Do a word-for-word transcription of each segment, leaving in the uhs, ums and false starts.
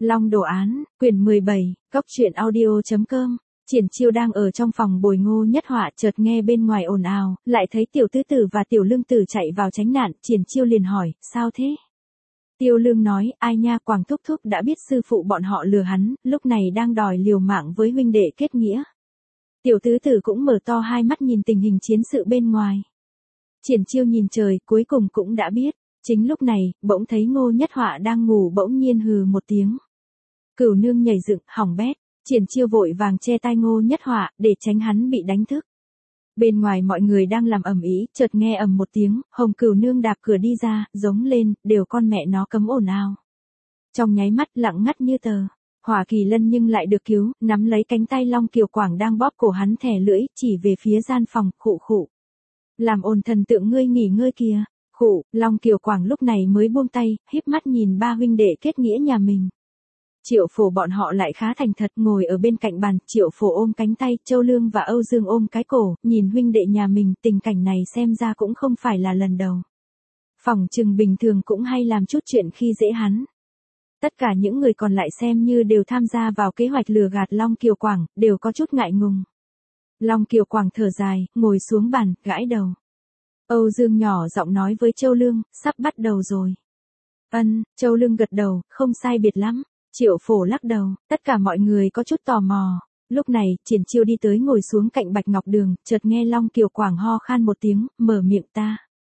Long đồ án, quyển mười bảy, góc truyện audio chấm com. Triển Chiêu đang ở trong phòng bồi Ngô Nhất Họa, chợt nghe bên ngoài ồn ào, lại thấy Tiểu Tứ Tử và Tiểu Lương Tử chạy vào tránh nạn, Triển Chiêu liền hỏi, sao thế? Tiêu Lương nói, ai nha, Quảng thúc thúc đã biết sư phụ bọn họ lừa hắn, lúc này đang đòi liều mạng với huynh đệ kết nghĩa. Tiểu Tứ Tử cũng mở to hai mắt nhìn tình hình chiến sự bên ngoài. Triển Chiêu nhìn trời, cuối cùng cũng đã biết. Chính lúc này, bỗng thấy Ngô Nhất Họa đang ngủ bỗng nhiên hừ một tiếng. Cửu nương nhảy dựng, hỏng bét. Triển Chiêu vội vàng che tai Ngô Nhất Họa, để tránh hắn bị đánh thức. Bên ngoài mọi người đang làm ầm ĩ, chợt nghe ầm một tiếng, Hồng Cửu nương đạp cửa đi ra, giống lên, đều con mẹ nó cấm ồn ào. Trong nháy mắt lặng ngắt như tờ, Hỏa Kỳ Lân nhưng lại được cứu, nắm lấy cánh tay Long Kiều Quảng đang bóp cổ hắn thè lưỡi, chỉ về phía gian phòng, khụ khụ. Làm ồn thần tượng ngươi nghỉ ngơi kìa. Khụ, Long Kiều Quảng lúc này mới buông tay, híp mắt nhìn ba huynh đệ kết nghĩa nhà mình. Triệu Phổ bọn họ lại khá thành thật, ngồi ở bên cạnh bàn, Triệu Phổ ôm cánh tay, Châu Lương và Âu Dương ôm cái cổ, nhìn huynh đệ nhà mình, tình cảnh này xem ra cũng không phải là lần đầu. Phỏng chừng bình thường cũng hay làm chút chuyện khi dễ hắn. Tất cả những người còn lại xem như đều tham gia vào kế hoạch lừa gạt Long Kiều Quảng, đều có chút ngại ngùng. Long Kiều Quảng thở dài, ngồi xuống bàn, gãi đầu. Âu Dương nhỏ giọng nói với Châu Lương, sắp bắt đầu rồi. Ân, Châu Lương gật đầu, không sai biệt lắm. Triệu Phổ lắc đầu, tất cả mọi người có chút tò mò. Lúc này, Triển Chiêu đi tới ngồi xuống cạnh Bạch Ngọc Đường, chợt nghe Long Kiều Quảng ho khan một tiếng, mở miệng ta.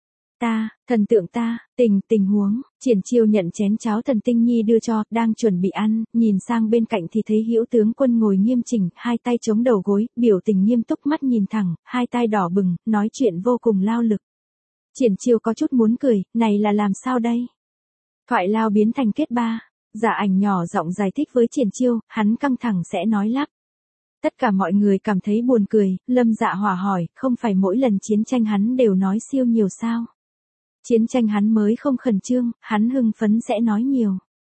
Ta, thần tượng ta, tình, tình huống. Triển Chiêu nhận chén cháo thần tinh nhi đưa cho, đang chuẩn bị ăn, nhìn sang bên cạnh thì thấy Hữu tướng quân ngồi nghiêm chỉnh, hai tay chống đầu gối, biểu tình nghiêm túc, mắt nhìn thẳng, hai tay đỏ bừng, nói chuyện vô cùng lao lực. Triển Chiêu có chút muốn cười, này là làm sao đây? Thoại lao biến thành kết ba. Giả Ảnh nhỏ giọng giải thích với Triển Chiêu, hắn căng thẳng sẽ nói lắp. Tất cả mọi người cảm thấy buồn cười, Lâm Dạ Hỏa hỏi, không phải mỗi lần chiến tranh hắn đều nói siêu nhiều sao? Chiến tranh hắn mới không khẩn trương, hắn hưng phấn sẽ nói nhiều.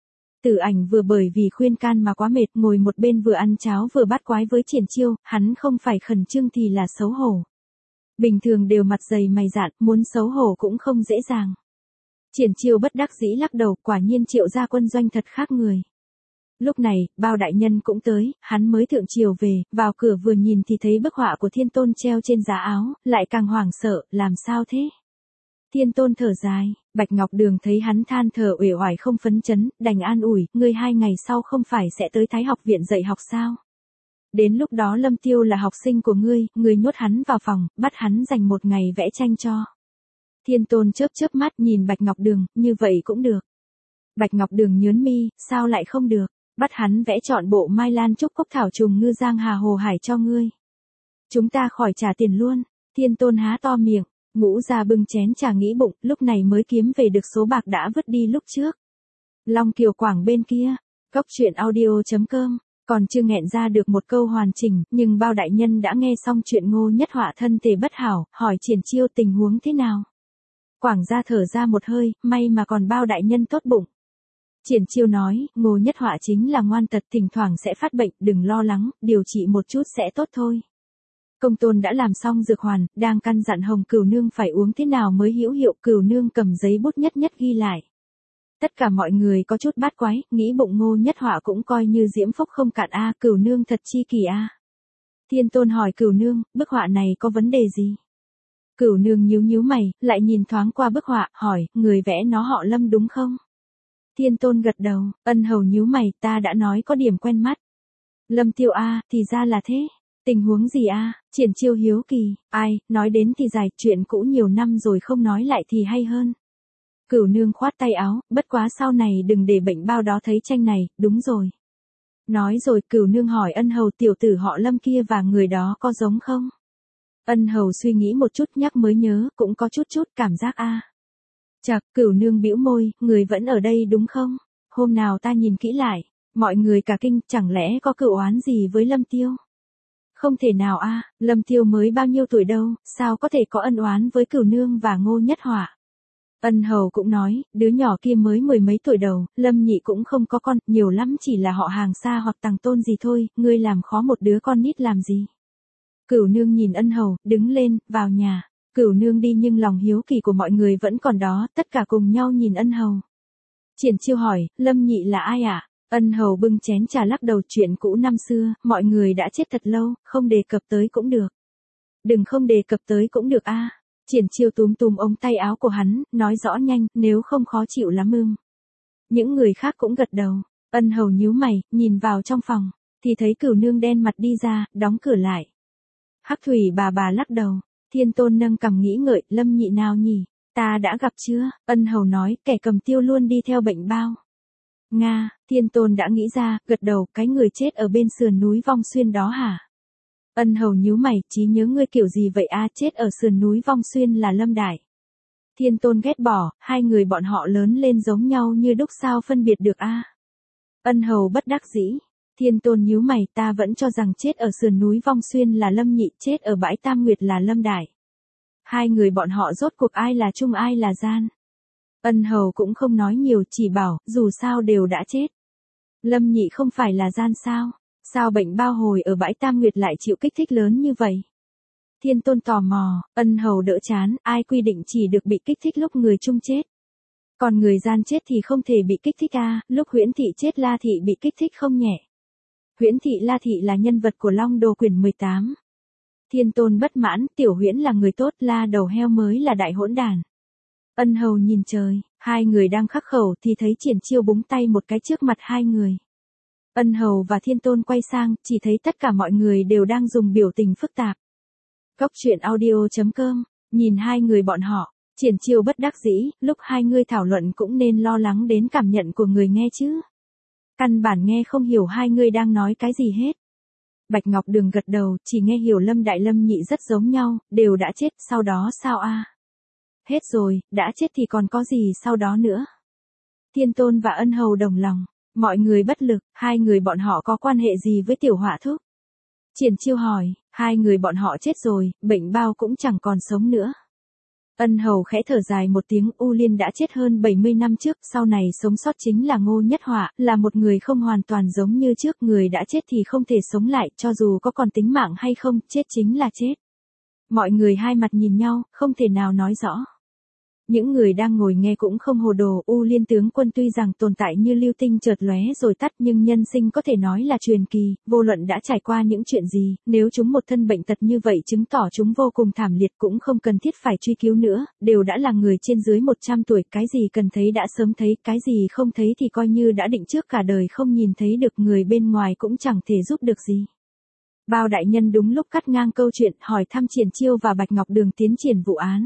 Tử Ảnh vừa bởi vì khuyên can mà quá mệt, ngồi một bên vừa ăn cháo vừa bắt quái với Triển Chiêu, hắn không phải khẩn trương thì là xấu hổ. Bình thường đều mặt dày mày dạn, muốn xấu hổ cũng không dễ dàng. Triển Chiêu bất đắc dĩ lắc đầu, quả nhiên Triệu gia quân doanh thật khác người. Lúc này, Bao đại nhân cũng tới, hắn mới thượng triều về, vào cửa vừa nhìn thì thấy bức họa của Thiên Tôn treo trên giá áo, lại càng hoảng sợ, làm sao thế? Thiên Tôn thở dài, Bạch Ngọc Đường thấy hắn than thở uể oải không phấn chấn, đành an ủi, ngươi hai ngày sau không phải sẽ tới Thái học viện dạy học sao? Đến lúc đó Lâm Tiêu là học sinh của ngươi, ngươi nhốt hắn vào phòng, bắt hắn dành một ngày vẽ tranh cho. Thiên Tôn chớp chớp mắt nhìn Bạch Ngọc Đường, như vậy cũng được. Bạch Ngọc Đường nhớn mi, sao lại không được, bắt hắn vẽ trọn bộ Mai Lan Trúc Cốc Thảo Trùng Ngư Giang Hà Hồ Hải cho ngươi. Chúng ta khỏi trả tiền luôn. Thiên Tôn há to miệng, Ngũ Gia bưng chén trà nghĩ bụng, lúc này mới kiếm về được số bạc đã vứt đi lúc trước. Long Kiều Quảng bên kia, góc truyện audio chấm com, còn chưa nghẹn ra được một câu hoàn chỉnh, nhưng Bao đại nhân đã nghe xong chuyện Ngô Nhất Họa thân thể bất hảo, hỏi Triển Chiêu tình huống thế nào. Quảng gia thở ra một hơi, may mà còn Bao đại nhân tốt bụng. Triển Chiêu nói, Ngô Nhất Họa chính là ngoan tật, thỉnh thoảng sẽ phát bệnh, đừng lo lắng, điều trị một chút sẽ tốt thôi. Công Tôn đã làm xong dược hoàn, đang căn dặn Hồng Cửu nương phải uống thế nào mới hữu hiệu, Cửu nương cầm giấy bút nhất nhất ghi lại. Tất cả mọi người có chút bát quái, nghĩ bụng Ngô Nhất Họa cũng coi như diễm phúc không cạn a, Cửu nương thật chi kỳ a. Thiên Tôn hỏi Cửu nương, bức họa này có vấn đề gì? Cửu nương nhíu nhíu mày, lại nhìn thoáng qua bức họa, hỏi, người vẽ nó họ Lâm đúng không? Thiên Tôn gật đầu, Ân Hầu nhíu mày, ta đã nói có điểm quen mắt. Lâm Tiêu a, thì ra là thế. Tình huống gì a? Triển Chiêu hiếu kỳ, ai, nói đến thì dài, chuyện cũ nhiều năm rồi không nói lại thì hay hơn. Cửu nương khoát tay áo, bất quá sau này đừng để bệnh Bao đó thấy tranh này, đúng rồi. Nói rồi Cửu nương hỏi Ân Hầu tiểu tử họ Lâm kia và người đó có giống không? Ân Hầu suy nghĩ một chút nhắc mới nhớ, cũng có chút chút cảm giác a. Chạc, Cửu nương bĩu môi, người vẫn ở đây đúng không? Hôm nào ta nhìn kỹ lại, mọi người cả kinh, chẳng lẽ có cựu oán gì với Lâm Tiêu? Không thể nào a, Lâm Tiêu mới bao nhiêu tuổi đâu, sao có thể có ân oán với Cửu nương và Ngô Nhất Họa? Ân Hầu cũng nói, đứa nhỏ kia mới mười mấy tuổi đầu, Lâm Nhị cũng không có con, nhiều lắm chỉ là họ hàng xa hoặc tàng tôn gì thôi, ngươi làm khó một đứa con nít làm gì? Cửu nương nhìn Ân Hầu, đứng lên, vào nhà. Cửu nương đi nhưng lòng hiếu kỳ của mọi người vẫn còn đó, tất cả cùng nhau nhìn Ân Hầu. Triển Chiêu hỏi, Lâm Nhị là ai ạ? À? Ân Hầu bưng chén trà lắc đầu, chuyện cũ năm xưa, mọi người đã chết thật lâu, không đề cập tới cũng được. Đừng không đề cập tới cũng được a. Triển Chiêu túm túm ống tay áo của hắn, nói rõ nhanh, nếu không khó chịu lắm ưng. Những người khác cũng gật đầu. Ân Hầu nhíu mày, nhìn vào trong phòng, thì thấy Cửu Nương đen mặt đi ra, đóng cửa lại. Hắc Thủy bà bà lắc đầu. Thiên Tôn nâng cằm nghĩ ngợi, Lâm Nhị nào nhỉ? Ta đã gặp chưa? Ân Hầu nói, kẻ cầm tiêu luôn đi theo bệnh bao. Nga, Thiên Tôn đã nghĩ ra, gật đầu, cái người chết ở bên sườn núi Vong Xuyên đó hả? Ân Hầu nhíu mày, trí nhớ ngươi kiểu gì vậy a? Chết ở sườn núi Vong Xuyên là Lâm Đại. Thiên Tôn ghét bỏ, hai người bọn họ lớn lên giống nhau như đúc, sao phân biệt được a? Ân Hầu bất đắc dĩ. Thiên Tôn nhíu mày, ta vẫn cho rằng chết ở sườn núi Vong Xuyên là Lâm Nhị, chết ở bãi Tam Nguyệt là Lâm Đại. Hai người bọn họ rốt cuộc ai là trung ai là gian? Ân Hầu cũng không nói nhiều, chỉ bảo, dù sao đều đã chết. Lâm Nhị không phải là gian sao? Sao bệnh bao hồi ở bãi Tam Nguyệt lại chịu kích thích lớn như vậy? Thiên Tôn tò mò. Ân Hầu đỡ chán, ai quy định chỉ được bị kích thích lúc người trung chết. Còn người gian chết thì không thể bị kích thích a. Lúc Huyễn Thị chết La Thị bị kích thích không nhẹ. Huyễn Thị La Thị là nhân vật của Long Đồ quyển mười tám. Thiên Tôn bất mãn, Tiểu Huyễn là người tốt, La đầu heo mới là đại hỗn đàn. Ân Hầu nhìn trời, hai người đang khắc khẩu thì thấy Triển Chiêu búng tay một cái trước mặt hai người. Ân Hầu và Thiên Tôn quay sang, chỉ thấy tất cả mọi người đều đang dùng biểu tình phức tạp. Cốc truyện audio chấm com, nhìn hai người bọn họ, Triển Chiêu bất đắc dĩ, lúc hai người thảo luận cũng nên lo lắng đến cảm nhận của người nghe chứ. Căn bản nghe không hiểu hai người đang nói cái gì hết. Bạch Ngọc Đường gật đầu, chỉ nghe hiểu Lâm Đại Lâm Nhị rất giống nhau, đều đã chết, sau đó sao a? Hết rồi, đã chết thì còn có gì sau đó nữa. Thiên Tôn và Ân Hầu đồng lòng, mọi người bất lực, hai người bọn họ có quan hệ gì với Tiểu Hỏa Thúc? Triển Chiêu hỏi, hai người bọn họ chết rồi, bệnh bao cũng chẳng còn sống nữa. Ân Hầu khẽ thở dài một tiếng, U Liên đã chết hơn bảy mươi năm trước, sau này sống sót chính là Ngô Nhất Họa, là một người không hoàn toàn giống như trước, người đã chết thì không thể sống lại, cho dù có còn tính mạng hay không, chết chính là chết. Mọi người hai mặt nhìn nhau, không thể nào nói rõ. Những người đang ngồi nghe cũng không hồ đồ, U Liên tướng quân tuy rằng tồn tại như lưu tinh chợt lóe rồi tắt, nhưng nhân sinh có thể nói là truyền kỳ, vô luận đã trải qua những chuyện gì, nếu chúng một thân bệnh tật như vậy chứng tỏ chúng vô cùng thảm liệt, cũng không cần thiết phải truy cứu nữa, đều đã là người trên dưới một trăm tuổi, cái gì cần thấy đã sớm thấy, cái gì không thấy thì coi như đã định trước cả đời không nhìn thấy được, người bên ngoài cũng chẳng thể giúp được gì. Bao đại nhân đúng lúc cắt ngang câu chuyện, hỏi thăm Triển Chiêu và Bạch Ngọc Đường tiến triển vụ án.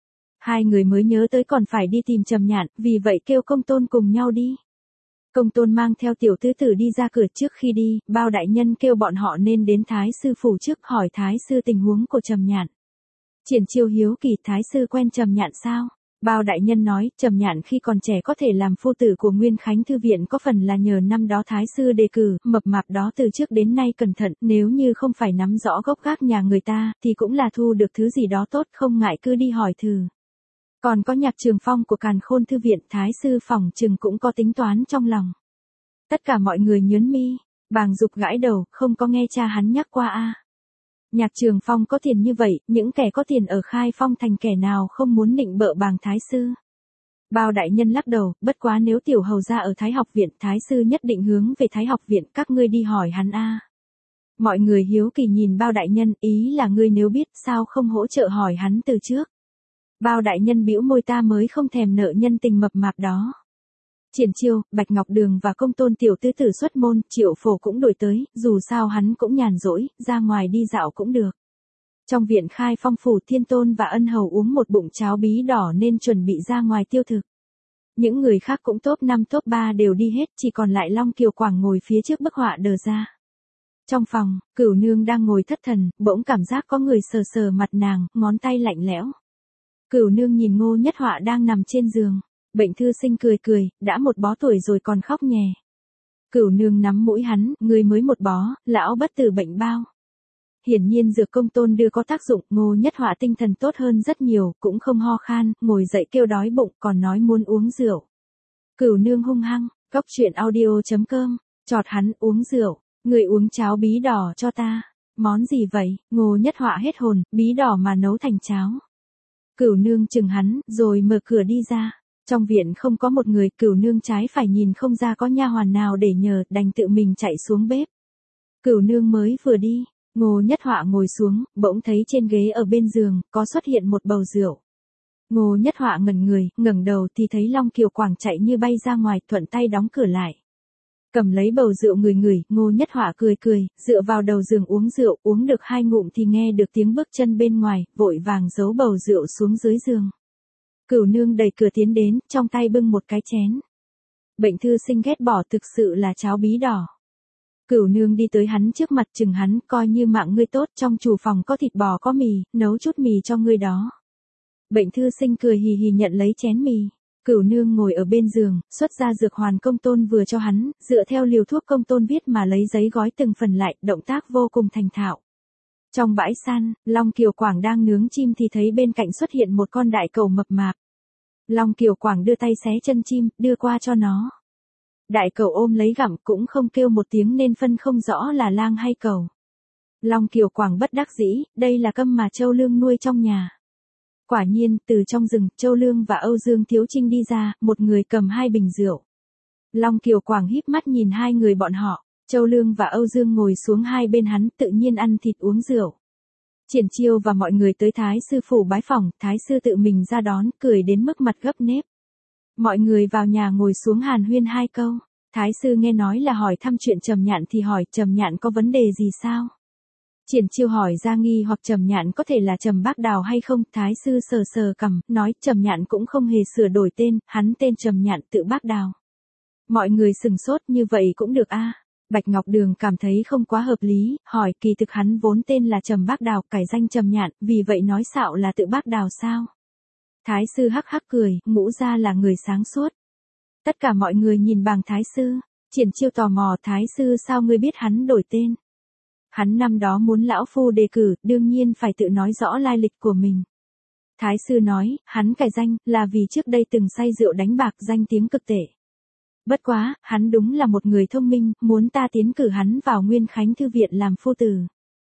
Hai người mới nhớ tới còn phải đi tìm Trầm Nhạn, vì vậy kêu Công Tôn cùng nhau đi. Công Tôn mang theo tiểu tứ tử đi ra cửa, trước khi đi, Bao đại nhân kêu bọn họ nên đến Thái sư phủ trước, hỏi Thái sư tình huống của Trầm Nhạn. Triển Chiêu hiếu kỳ, Thái sư quen Trầm Nhạn sao? Bao đại nhân nói, Trầm Nhạn khi còn trẻ có thể làm phu tử của Nguyên Khánh thư viện có phần là nhờ năm đó Thái sư đề cử, mập mạp đó từ trước đến nay cẩn thận, nếu như không phải nắm rõ gốc gác nhà người ta, thì cũng là thu được thứ gì đó tốt, không ngại cứ đi hỏi thử. Còn có Nhạc Trường Phong của Càn Khôn thư viện, Thái sư phỏng chừng cũng có tính toán trong lòng. Tất cả mọi người nhớn mi, Bàng Dục gãi đầu, không có nghe cha hắn nhắc qua a. Nhạc Trường Phong có tiền như vậy, những kẻ có tiền ở Khai Phong thành kẻ nào không muốn nịnh bợ Bàng Thái sư. Bao đại nhân lắc đầu, bất quá nếu tiểu hầu ra ở Thái học viện, Thái sư nhất định hướng về Thái học viện, các ngươi đi hỏi hắn a. Mọi người hiếu kỳ nhìn Bao đại nhân, ý là ngươi nếu biết sao không hỗ trợ hỏi hắn từ trước. Bao đại nhân bĩu môi, ta mới không thèm nợ nhân tình mập mạp đó. Triển Chiêu, Bạch Ngọc Đường và Công Tôn tiểu tứ tử xuất môn, Triệu Phổ cũng đổi tới, dù sao hắn cũng nhàn rỗi, ra ngoài đi dạo cũng được. Trong viện Khai Phong phủ, Thiên Tôn và Ân Hầu uống một bụng cháo bí đỏ nên chuẩn bị ra ngoài tiêu thực. Những người khác cũng top năm top ba đều đi hết, chỉ còn lại Long Kiều Quảng ngồi phía trước bức họa đờ ra. Trong phòng, Cửu Nương đang ngồi thất thần, bỗng cảm giác có người sờ sờ mặt nàng, ngón tay lạnh lẽo. Cửu Nương nhìn Ngô Nhất Họa đang nằm trên giường, bệnh thư sinh cười cười, đã một bó tuổi rồi còn khóc nhè. Cửu Nương nắm mũi hắn, người mới một bó, lão bất tử bệnh bao. Hiển nhiên dược Công Tôn đưa có tác dụng, Ngô Nhất Họa tinh thần tốt hơn rất nhiều, cũng không ho khan, ngồi dậy kêu đói bụng, còn nói muốn uống rượu. Cửu Nương hung hăng, cốc truyện audio chấm com, chọt hắn uống rượu, người uống cháo bí đỏ cho ta. Món gì vậy? Ngô Nhất Họa hết hồn, bí đỏ mà nấu thành cháo. Cửu Nương chừng hắn, rồi mở cửa đi ra. Trong viện không có một người, Cửu nương trái phải nhìn không ra có nha hoàn nào để nhờ, đành tự mình chạy xuống bếp. Cửu nương mới vừa đi, Ngô Nhất Họa ngồi xuống, bỗng thấy trên ghế ở bên giường, có xuất hiện một bầu rượu. Ngô Nhất Họa ngẩn người, ngẩng đầu thì thấy Long Kiều Quảng chạy như bay ra ngoài, thuận tay đóng cửa lại. Cầm lấy bầu rượu ngửi ngửi, Ngô Nhất Họa cười cười, dựa vào đầu giường uống rượu, uống được hai ngụm thì nghe được tiếng bước chân bên ngoài, vội vàng giấu bầu rượu xuống dưới giường. Cửu nương đẩy cửa tiến đến, trong tay bưng một cái chén. Bệnh thư sinh ghét bỏ thực sự là cháo bí đỏ. Cửu nương đi tới hắn trước mặt chừng hắn, coi như mạng ngươi tốt, trong chủ phòng có thịt bò có mì, nấu chút mì cho ngươi đó. Bệnh thư sinh cười hì hì nhận lấy chén mì. Cửu nương ngồi ở bên giường, xuất ra dược hoàn công tôn vừa cho hắn, dựa theo liều thuốc công tôn viết mà lấy giấy gói từng phần lại, động tác vô cùng thành thạo. Trong bãi săn, Long Kiều Quảng đang nướng chim thì thấy bên cạnh xuất hiện một con đại cẩu mập mạp. Long Kiều Quảng đưa tay xé chân chim, đưa qua cho nó. Đại cẩu ôm lấy gặm cũng không kêu một tiếng nên phân không rõ là lang hay cẩu. Long Kiều Quảng bất đắc dĩ, đây là câm mà Châu Lương nuôi trong nhà. Quả nhiên, từ trong rừng, Châu Lương và Âu Dương Thiếu Trinh đi ra, một người cầm hai bình rượu. Long Kiều Quảng híp mắt nhìn hai người bọn họ, Châu Lương và Âu Dương ngồi xuống hai bên hắn, tự nhiên ăn thịt uống rượu. Triển Chiêu và mọi người tới Thái sư phủ bái phỏng, Thái sư tự mình ra đón, cười đến mức mặt gấp nếp. Mọi người vào nhà ngồi xuống hàn huyên hai câu. Thái sư nghe nói là hỏi thăm chuyện Trầm Nhạn thì hỏi Trầm Nhạn có vấn đề gì sao? Triển Chiêu hỏi ra nghi hoặc Trầm Nhạn có thể là Trầm Bác Đào hay không, Thái sư sờ sờ cằm, nói Trầm Nhạn cũng không hề sửa đổi tên, hắn tên Trầm Nhạn tự Bác Đào. Mọi người sừng sốt, như vậy cũng được a? À? Bạch Ngọc Đường cảm thấy không quá hợp lý, hỏi kỳ thực hắn vốn tên là Trầm Bác Đào, cải danh Trầm Nhạn, vì vậy nói xạo là tự Bác Đào sao? Thái sư hắc hắc cười, ngũ ra là người sáng suốt. Tất cả mọi người nhìn bàng Thái sư. Triển Chiêu tò mò, Thái sư sao ngươi biết hắn đổi tên? Hắn năm đó muốn lão phu đề cử, đương nhiên phải tự nói rõ lai lịch của mình. Thái sư nói, hắn cải danh, là vì trước đây từng say rượu đánh bạc, danh tiếng cực tệ. Bất quá, hắn đúng là một người thông minh, muốn ta tiến cử hắn vào Nguyên Khánh Thư viện làm phu tử.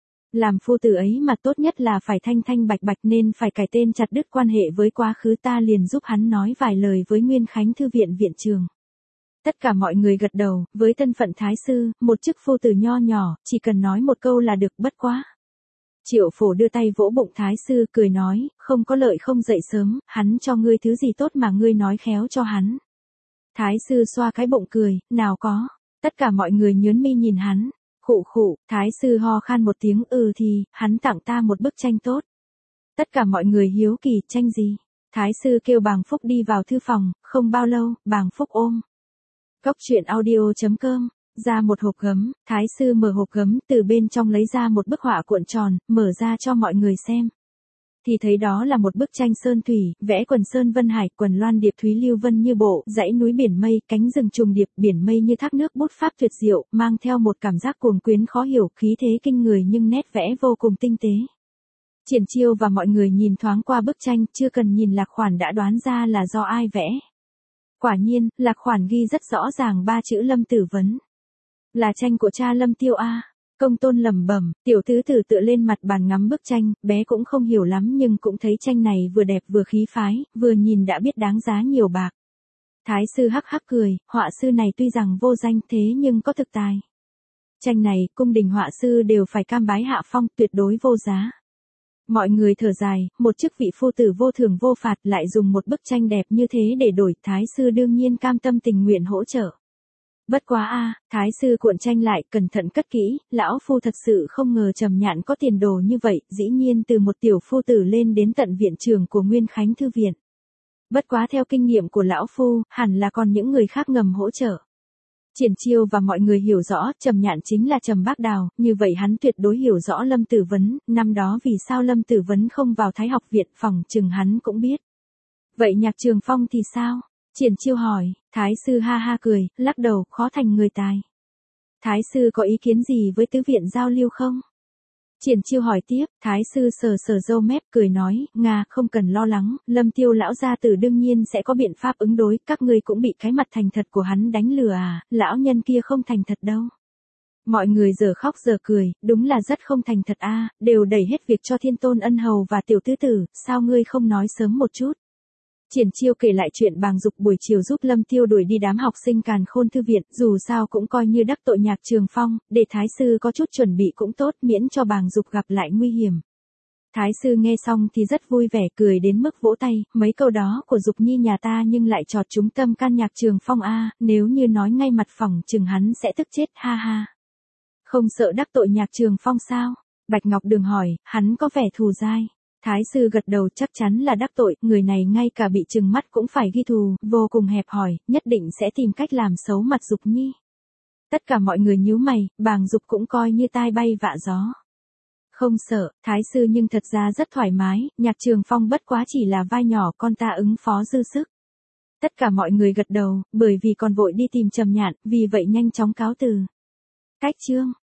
Làm phu tử ấy mà tốt nhất là phải thanh thanh bạch bạch nên phải cải tên chặt đứt quan hệ với quá khứ, ta liền giúp hắn nói vài lời với Nguyên Khánh Thư viện viện trường. Tất cả mọi người gật đầu, với thân phận thái sư, một chức phu tử nho nhỏ, chỉ cần nói một câu là được, bất quá. Triệu Phổ đưa tay vỗ bụng thái sư, cười nói, không có lợi không dậy sớm, hắn cho ngươi thứ gì tốt mà ngươi nói khéo cho hắn. Thái sư xoa cái bụng cười, nào có. Tất cả mọi người nhớn mi nhìn hắn. Khụ khụ, thái sư ho khan một tiếng, ừ thì, hắn tặng ta một bức tranh tốt. Tất cả mọi người hiếu kỳ, tranh gì? Thái sư kêu Bàng Phúc đi vào thư phòng, không bao lâu, Bàng Phúc ôm. Cốc truyện audio chấm com, ra một hộp gấm, thái sư mở hộp gấm, từ bên trong lấy ra một bức họa cuộn tròn, mở ra cho mọi người xem. Thì thấy đó là một bức tranh sơn thủy, vẽ quần sơn vân hải, quần loan điệp thúy lưu vân như bộ, dãy núi biển mây, cánh rừng trùng điệp, biển mây như thác nước, bút pháp tuyệt diệu, mang theo một cảm giác cuồng quyến khó hiểu, khí thế kinh người nhưng nét vẽ vô cùng tinh tế. Triển Chiêu và mọi người nhìn thoáng qua bức tranh, chưa cần nhìn lạc khoản đã đoán ra là do ai vẽ. Quả nhiên, lạc khoản ghi rất rõ ràng ba chữ Lâm Tử Vấn. Là tranh của cha Lâm Tiêu a. Công tôn lẩm bẩm, tiểu tứ tử tựa lên mặt bàn ngắm bức tranh, bé cũng không hiểu lắm nhưng cũng thấy tranh này vừa đẹp vừa khí phái, vừa nhìn đã biết đáng giá nhiều bạc. Thái sư hắc hắc cười, họa sư này tuy rằng vô danh thế nhưng có thực tài. Tranh này, cung đình họa sư đều phải cam bái hạ phong, tuyệt đối vô giá. Mọi người thở dài, một chức vị phu tử vô thưởng vô phạt lại dùng một bức tranh đẹp như thế để đổi, thái sư đương nhiên cam tâm tình nguyện hỗ trợ. Bất quá a, thái sư cuộn tranh lại, cẩn thận cất kỹ, lão phu thật sự không ngờ Trầm Nhạn có tiền đồ như vậy, dĩ nhiên từ một tiểu phu tử lên đến tận viện trưởng của Nguyên Khánh Thư viện. Bất quá theo kinh nghiệm của lão phu, hẳn là còn những người khác ngầm hỗ trợ. Triển Chiêu và mọi người hiểu rõ, Trầm Nhạn chính là Trầm Bác Đào, như vậy hắn tuyệt đối hiểu rõ Lâm Tử Vấn, năm đó vì sao Lâm Tử Vấn không vào Thái học viện, phòng chừng hắn cũng biết. Vậy Nhạc Trường Phong thì sao? Triển Chiêu hỏi, thái sư ha ha cười, lắc đầu, khó thành người tài. Thái sư có ý kiến gì với tứ viện giao lưu không? Triển Chiêu hỏi tiếp, thái sư sờ sờ râu mép, cười nói, Nga, không cần lo lắng, Lâm Tiêu lão gia tử đương nhiên sẽ có biện pháp ứng đối, các ngươi cũng bị cái mặt thành thật của hắn đánh lừa à, lão nhân kia không thành thật đâu. Mọi người giờ khóc giờ cười, đúng là rất không thành thật a, đều đẩy hết việc cho Thiên Tôn Ân Hầu và tiểu tứ tử, sao ngươi không nói sớm một chút? Triển Chiêu kể lại chuyện Bàng Dục buổi chiều giúp Lâm Tiêu đuổi đi đám học sinh Càn Khôn thư viện, dù sao cũng coi như đắc tội Nhạc Trường Phong, để thái sư có chút chuẩn bị cũng tốt, miễn cho Bàng Dục gặp lại nguy hiểm. Thái sư nghe xong thì rất vui vẻ, cười đến mức vỗ tay, mấy câu đó của Dục Nhi nhà ta nhưng lại chọt trúng tâm can Nhạc Trường Phong a, nếu như nói ngay mặt phỏng chừng hắn sẽ tức chết, ha ha. Không sợ đắc tội Nhạc Trường Phong sao? Bạch Ngọc Đường hỏi, hắn có vẻ thù dai. Thái sư gật đầu, chắc chắn là đắc tội, người này ngay cả bị trừng mắt cũng phải ghi thù, vô cùng hẹp hòi, nhất định sẽ tìm cách làm xấu mặt Dục Nhi. Tất cả mọi người nhíu mày, Bàng Dục cũng coi như tai bay vạ gió. Không sợ, thái sư nhưng thật ra rất thoải mái, Nhạc Trường Phong bất quá chỉ là vai nhỏ, con ta ứng phó dư sức. Tất cả mọi người gật đầu, bởi vì còn vội đi tìm Trầm Nhạn, vì vậy nhanh chóng cáo từ. Cách chương